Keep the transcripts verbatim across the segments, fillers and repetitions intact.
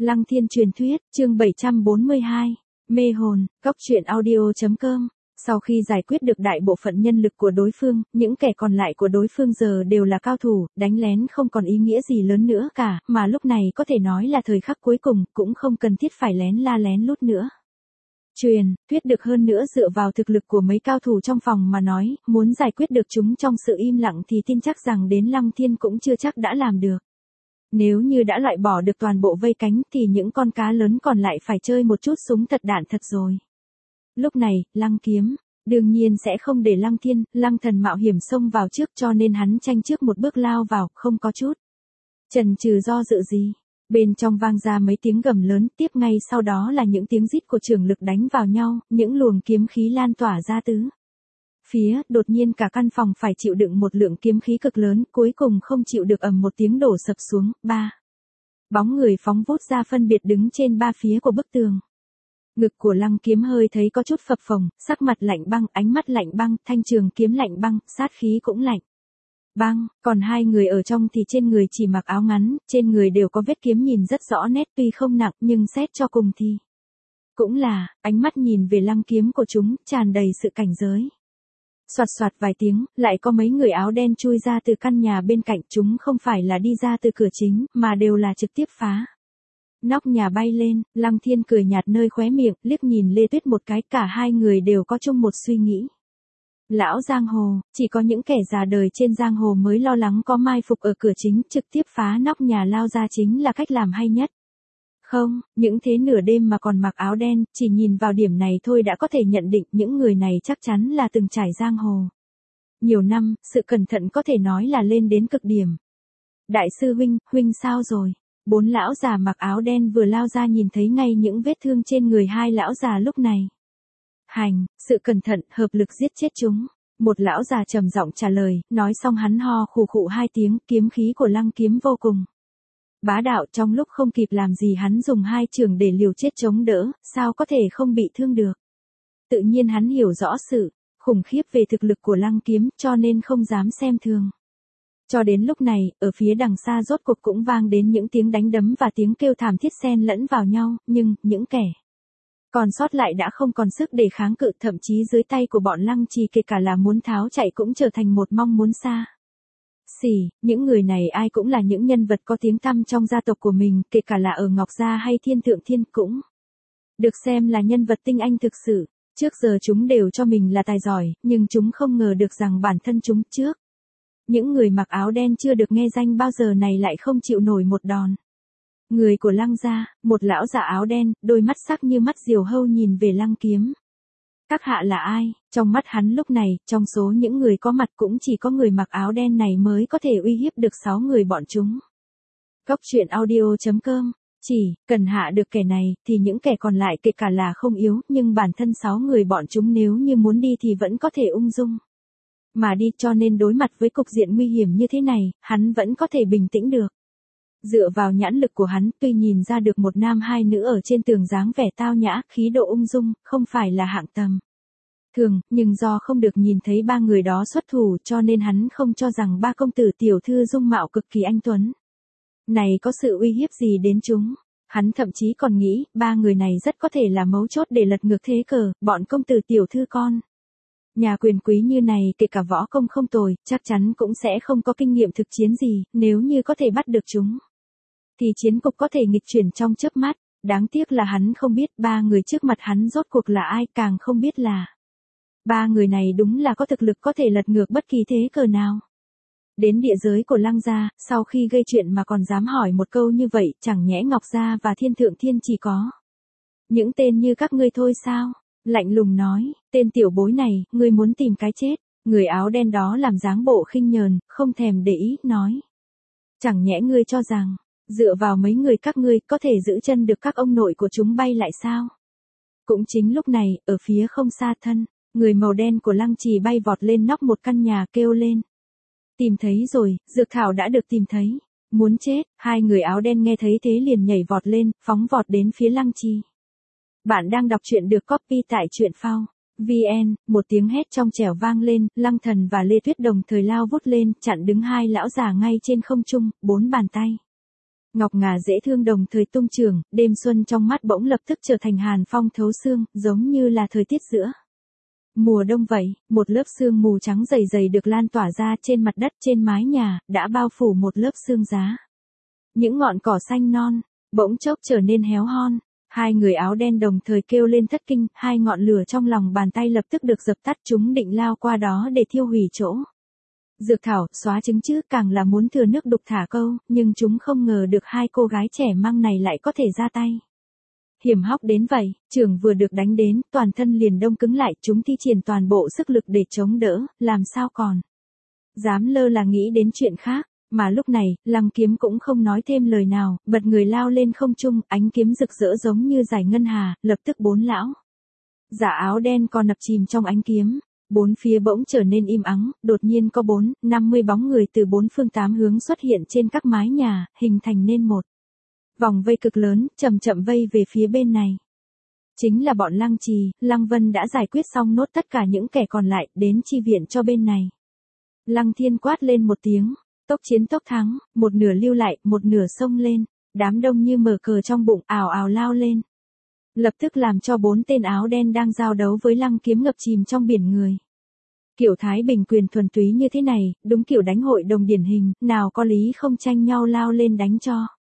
Lăng Thiên truyền thuyết, chương bảy trăm bốn mươi hai, mê hồn, góc truyện audio chấm com. Sau khi giải quyết được đại bộ phận nhân lực của đối phương, những kẻ còn lại của đối phương giờ đều là cao thủ, đánh lén không còn ý nghĩa gì lớn nữa cả, mà lúc này có thể nói là thời khắc cuối cùng, cũng không cần thiết phải lén la lén lút nữa. Truyền thuyết được hơn nữa dựa vào thực lực của mấy cao thủ trong phòng mà nói, muốn giải quyết được chúng trong sự im lặng thì tin chắc rằng đến Lăng Thiên cũng chưa chắc đã làm được. Nếu như đã loại bỏ được toàn bộ vây cánh thì những con cá lớn còn lại phải chơi một chút súng thật đạn thật rồi. Lúc này, Lăng Kiếm, đương nhiên sẽ không để Lăng Thiên, Lăng Thần mạo hiểm xông vào trước cho nên hắn tranh trước một bước lao vào, không có chút chần chừ do dự gì. Bên trong vang ra mấy tiếng gầm lớn, tiếp ngay sau đó là những tiếng rít của trường lực đánh vào nhau, những luồng kiếm khí lan tỏa ra tứ phía, đột nhiên cả căn phòng phải chịu đựng một lượng kiếm khí cực lớn, cuối cùng không chịu được ầm một tiếng đổ sập xuống, ba bóng người phóng vút ra phân biệt đứng trên ba phía của bức tường. Ngực của Lăng Kiếm hơi thấy có chút phập phồng, sắc mặt lạnh băng, ánh mắt lạnh băng, thanh trường kiếm lạnh băng, sát khí cũng lạnh băng, còn hai người ở trong thì trên người chỉ mặc áo ngắn, trên người đều có vết kiếm nhìn rất rõ nét, tuy không nặng nhưng xét cho cùng thì cũng là, ánh mắt nhìn về Lăng Kiếm của chúng, tràn đầy sự cảnh giới. Soạt soạt vài tiếng, lại có mấy người áo đen chui ra từ căn nhà bên cạnh, chúng không phải là đi ra từ cửa chính, mà đều là trực tiếp phá nóc nhà bay lên. Lăng Thiên cười nhạt nơi khóe miệng, liếc nhìn Lê Tuyết một cái, cả hai người đều có chung một suy nghĩ. Lão giang hồ, chỉ có những kẻ già đời trên giang hồ mới lo lắng có mai phục ở cửa chính, trực tiếp phá nóc nhà lao ra chính là cách làm hay nhất. Không, những thế nửa đêm mà còn mặc áo đen, chỉ nhìn vào điểm này thôi đã có thể nhận định những người này chắc chắn là từng trải giang hồ nhiều năm, sự cẩn thận có thể nói là lên đến cực điểm. Đại sư huynh, huynh sao rồi? Bốn lão già mặc áo đen vừa lao ra nhìn thấy ngay những vết thương trên người hai lão già lúc này. Hành, sự cẩn thận, hợp lực giết chết chúng. Một lão già trầm giọng trả lời, nói xong hắn ho khù khụ hai tiếng, kiếm khí của Lăng Kiếm vô cùng bá đạo, trong lúc không kịp làm gì hắn dùng hai trường để liều chết chống đỡ, sao có thể không bị thương được. Tự nhiên hắn hiểu rõ sự khủng khiếp về thực lực của Lăng Kiếm, cho nên không dám xem thường. Cho đến lúc này, ở phía đằng xa rốt cuộc cũng vang đến những tiếng đánh đấm và tiếng kêu thảm thiết xen lẫn vào nhau, nhưng, những kẻ còn sót lại đã không còn sức để kháng cự, thậm chí dưới tay của bọn Lăng Trì kể cả là muốn tháo chạy cũng trở thành một mong muốn xa xỉ. Những người này ai cũng là những nhân vật có tiếng tăm trong gia tộc của mình, kể cả là ở Ngọc Gia hay Thiên Thượng Thiên cũng được xem là nhân vật tinh anh thực sự. Trước giờ chúng đều cho mình là tài giỏi, nhưng chúng không ngờ được rằng bản thân chúng trước những người mặc áo đen chưa được nghe danh bao giờ này lại không chịu nổi một đòn. Người của Lăng gia, một lão già áo đen, đôi mắt sắc như mắt diều hâu nhìn về Lăng Kiếm. Các hạ là ai? Trong mắt hắn lúc này, trong số những người có mặt cũng chỉ có người mặc áo đen này mới có thể uy hiếp được sáu người bọn chúng. Góc truyện audio chấm com. Chỉ cần hạ được kẻ này, thì những kẻ còn lại kể cả là không yếu, nhưng bản thân sáu người bọn chúng nếu như muốn đi thì vẫn có thể ung dung mà đi, cho nên đối mặt với cục diện nguy hiểm như thế này, hắn vẫn có thể bình tĩnh được. Dựa vào nhãn lực của hắn, tuy nhìn ra được một nam hai nữ ở trên tường dáng vẻ tao nhã, khí độ ung dung, không phải là hạng tầm thường, nhưng do không được nhìn thấy ba người đó xuất thủ cho nên hắn không cho rằng ba công tử tiểu thư dung mạo cực kỳ anh tuấn này có sự uy hiếp gì đến chúng. Hắn thậm chí còn nghĩ, ba người này rất có thể là mấu chốt để lật ngược thế cờ, bọn công tử tiểu thư con nhà quyền quý như này kể cả võ công không tồi, chắc chắn cũng sẽ không có kinh nghiệm thực chiến gì, nếu như có thể bắt được chúng thì chiến cục có thể nghịch chuyển trong chớp mắt. Đáng tiếc là hắn không biết ba người trước mặt hắn rốt cuộc là ai, càng không biết là ba người này đúng là có thực lực có thể lật ngược bất kỳ thế cờ nào. Đến địa giới của Lăng gia, sau khi gây chuyện mà còn dám hỏi một câu như vậy, chẳng nhẽ Ngọc Gia và Thiên Thượng Thiên chỉ có những tên như các ngươi thôi sao? Lạnh lùng nói, tên tiểu bối này, ngươi muốn tìm cái chết. Người áo đen đó làm dáng bộ khinh nhờn, không thèm để ý, nói. Chẳng nhẽ ngươi cho rằng, dựa vào mấy người các ngươi có thể giữ chân được các ông nội của chúng bay lại sao? Cũng chính lúc này, ở phía không xa thân, người màu đen của Lăng Trì bay vọt lên nóc một căn nhà kêu lên. Tìm thấy rồi, dược thảo đã được tìm thấy. Muốn chết, hai người áo đen nghe thấy thế liền nhảy vọt lên, phóng vọt đến phía Lăng Trì. Bạn đang đọc truyện được copy tại truyện phao chấm vn, một tiếng hét trong trẻo vang lên, Lăng Thần và Lê Tuyết đồng thời lao vút lên, chặn đứng hai lão già ngay trên không trung, bốn bàn tay Ngọc ngà dễ thương đồng thời tung trường, đêm xuân trong mắt bỗng lập tức trở thành hàn phong thấu xương, giống như là thời tiết giữa mùa đông vậy, một lớp sương mù trắng dày dày được lan tỏa ra trên mặt đất, trên mái nhà, đã bao phủ một lớp sương giá. Những ngọn cỏ xanh non, bỗng chốc trở nên héo hon, hai người áo đen đồng thời kêu lên thất kinh, hai ngọn lửa trong lòng bàn tay lập tức được dập tắt, chúng định lao qua đó để thiêu hủy chỗ dược thảo, xóa trứng chứ, càng là muốn thừa nước đục thả câu, nhưng chúng không ngờ được hai cô gái trẻ măng này lại có thể ra tay hiểm hóc đến vậy, trường vừa được đánh đến, toàn thân liền đông cứng lại, chúng thi triển toàn bộ sức lực để chống đỡ, làm sao còn dám lơ là nghĩ đến chuyện khác, mà lúc này, Lăng Kiếm cũng không nói thêm lời nào, bật người lao lên không trung, ánh kiếm rực rỡ giống như giải ngân hà, lập tức bốn lão giả áo đen còn ngập chìm trong ánh kiếm. Bốn phía bỗng trở nên im ắng, đột nhiên có bốn, năm mươi bóng người từ bốn phương tám hướng xuất hiện trên các mái nhà, hình thành nên một vòng vây cực lớn, chậm chậm vây về phía bên này. Chính là bọn Lăng Trì, Lăng Vân đã giải quyết xong nốt tất cả những kẻ còn lại, đến chi viện cho bên này. Lăng Thiên quát lên một tiếng, tốc chiến tốc thắng, một nửa lưu lại, một nửa xông lên, đám đông như mở cờ trong bụng, ào ào lao lên. Lập tức làm cho bốn tên áo đen đang giao đấu với Lăng Kiếm ngập chìm trong biển người. Kiểu Thái Bình quyền thuần túy như thế này, đúng kiểu đánh hội đồng điển hình, nào có lý không tranh nhau lao lên đánh cho.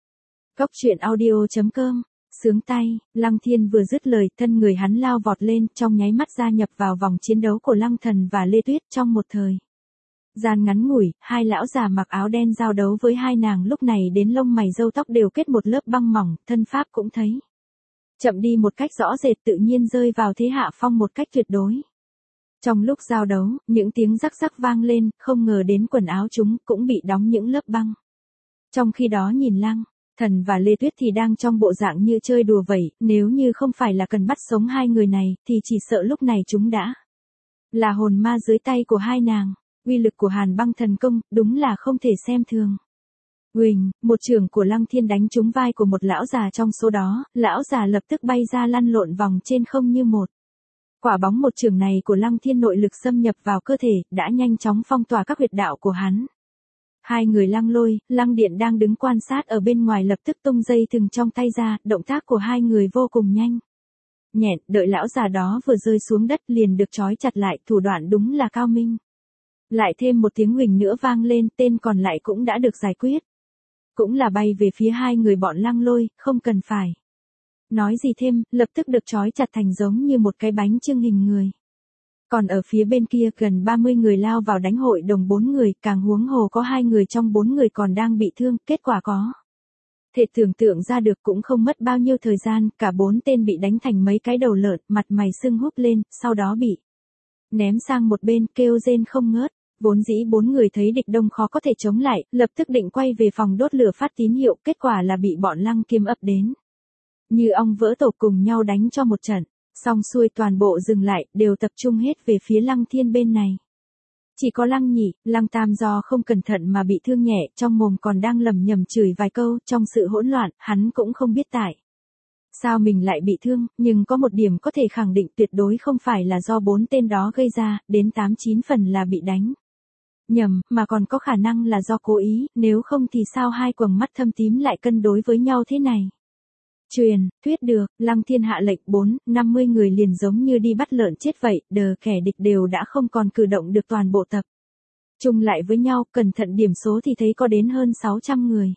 Cốc truyện audio chấm com, sướng tay, Lăng Thiên vừa dứt lời, thân người hắn lao vọt lên, trong nháy mắt gia nhập vào vòng chiến đấu của Lăng Thần và Lê Tuyết trong một thời gian ngắn ngủi, hai lão già mặc áo đen giao đấu với hai nàng lúc này đến lông mày râu tóc đều kết một lớp băng mỏng, thân pháp cũng thấy chậm đi một cách rõ rệt, tự nhiên rơi vào thế hạ phong một cách tuyệt đối. Trong lúc giao đấu, những tiếng rắc rắc vang lên, không ngờ đến quần áo chúng cũng bị đóng những lớp băng. Trong khi đó nhìn Lăng Thần và Lê Tuyết thì đang trong bộ dạng như chơi đùa vậy, nếu như không phải là cần bắt sống hai người này, thì chỉ sợ lúc này chúng đã là hồn ma dưới tay của hai nàng. Uy lực của Hàn Băng Thần Công, đúng là không thể xem thường. Huỳnh, một trường của Lăng Thiên đánh trúng vai của một lão già trong số đó, lão già lập tức bay ra lăn lộn vòng trên không như một quả bóng. Một trường này của Lăng Thiên nội lực xâm nhập vào cơ thể, đã nhanh chóng phong tỏa các huyệt đạo của hắn. Hai người Lăng Lôi, Lăng Điện đang đứng quan sát ở bên ngoài lập tức tung dây thừng trong tay ra, động tác của hai người vô cùng nhanh nhẹn, đợi lão già đó vừa rơi xuống đất liền được trói chặt lại, thủ đoạn đúng là cao minh. Lại thêm một tiếng huỳnh nữa vang lên, tên còn lại cũng đã được giải quyết. Cũng là bay về phía hai người bọn Lăng Lôi, không cần phải nói gì thêm, lập tức được trói chặt thành giống như một cái bánh chưng hình người. Còn ở phía bên kia gần ba mươi người lao vào đánh hội đồng bốn người, càng huống hồ có hai người trong bốn người còn đang bị thương, kết quả có thể tưởng tượng ra được cũng không mất bao nhiêu thời gian, cả bốn tên bị đánh thành mấy cái đầu lợn, mặt mày sưng húp lên, sau đó bị ném sang một bên, kêu rên không ngớt. Vốn dĩ bốn người thấy địch đông khó có thể chống lại, lập tức định quay về phòng đốt lửa phát tín hiệu, kết quả là bị bọn Lăng Kiếm ập đến. Như ong vỡ tổ cùng nhau đánh cho một trận, xong xuôi toàn bộ dừng lại, đều tập trung hết về phía Lăng Thiên bên này. Chỉ có Lăng Nhị, Lăng Tam do không cẩn thận mà bị thương nhẹ, trong mồm còn đang lầm nhầm chửi vài câu, trong sự hỗn loạn, hắn cũng không biết tại sao mình lại bị thương, nhưng có một điểm có thể khẳng định tuyệt đối không phải là do bốn tên đó gây ra, đến tám chín phần là bị đánh nhầm, mà còn có khả năng là do cố ý, nếu không thì sao hai quầng mắt thâm tím lại cân đối với nhau thế này. Truyền, thuyết được, Lăng Thiên hạ lệnh bốn, năm mươi người liền giống như đi bắt lợn chết vậy, đờ kẻ địch đều đã không còn cử động được, toàn bộ tập chung lại với nhau, cẩn thận điểm số thì thấy có đến hơn sáu trăm người.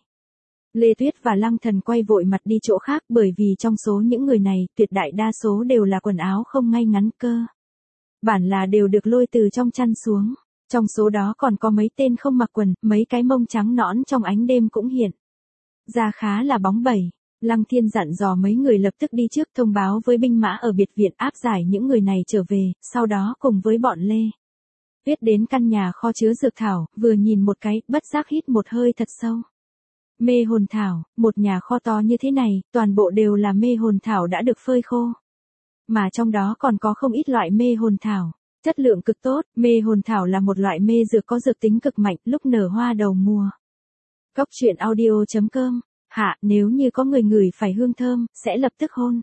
Lê Tuyết và Lăng Thần quay vội mặt đi chỗ khác, bởi vì trong số những người này, tuyệt đại đa số đều là quần áo không ngay ngắn, cơ bản là đều được lôi từ trong chăn xuống. Trong số đó còn có mấy tên không mặc quần, mấy cái mông trắng nõn trong ánh đêm cũng hiện ra khá là bóng bẩy. Lăng Thiên dặn dò mấy người lập tức đi trước thông báo với binh mã ở biệt viện áp giải những người này trở về, sau đó cùng với bọn Lê Tuyết đến căn nhà kho chứa dược thảo, vừa nhìn một cái, bất giác hít một hơi thật sâu. Mê hồn thảo, một nhà kho to như thế này, toàn bộ đều là mê hồn thảo đã được phơi khô. Mà trong đó còn có không ít loại mê hồn thảo, chất lượng cực tốt. Mê hồn thảo là một loại mê dược có dược tính cực mạnh, lúc nở hoa đầu mùa. Cốc truyện audio chấm com, hạ, nếu như có người ngửi phải hương thơm, sẽ lập tức hôn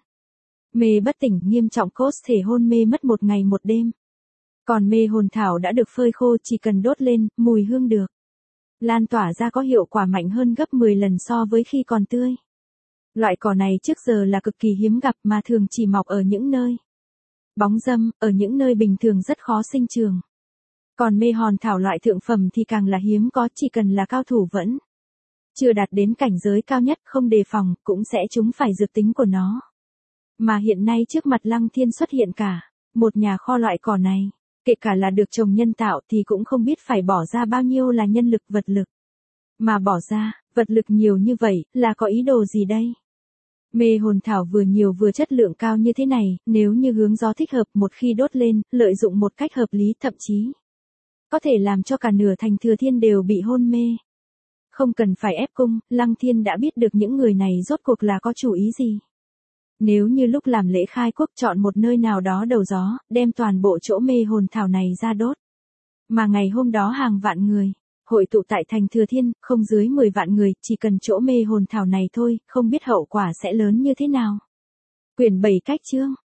mê bất tỉnh, nghiêm trọng cốt thể hôn mê mất một ngày một đêm. Còn mê hồn thảo đã được phơi khô, chỉ cần đốt lên, mùi hương được lan tỏa ra có hiệu quả mạnh hơn gấp mười lần so với khi còn tươi. Loại cỏ này trước giờ là cực kỳ hiếm gặp mà thường chỉ mọc ở những nơi bóng râm, ở những nơi bình thường rất khó sinh trường. Còn mê hòn thảo loại thượng phẩm thì càng là hiếm có, chỉ cần là cao thủ vẫn chưa đạt đến cảnh giới cao nhất không đề phòng cũng sẽ trúng phải dược tính của nó. Mà hiện nay trước mặt Lăng Thiên xuất hiện cả một nhà kho loại cỏ này, kể cả là được trồng nhân tạo thì cũng không biết phải bỏ ra bao nhiêu là nhân lực vật lực. Mà bỏ ra, vật lực nhiều như vậy, là có ý đồ gì đây? Mê hồn thảo vừa nhiều vừa chất lượng cao như thế này, nếu như hướng gió thích hợp một khi đốt lên, lợi dụng một cách hợp lý thậm chí có thể làm cho cả nửa thành Thừa Thiên đều bị hôn mê. Không cần phải ép cung, Lăng Thiên đã biết được những người này rốt cuộc là có chủ ý gì. Nếu như lúc làm lễ khai quốc chọn một nơi nào đó đầu gió, đem toàn bộ chỗ mê hồn thảo này ra đốt. Mà ngày hôm đó hàng vạn người hội tụ tại thành Thừa Thiên, không dưới mười vạn người, chỉ cần chỗ mê hồn thảo này thôi, không biết hậu quả sẽ lớn như thế nào. Quyển bảy cách chương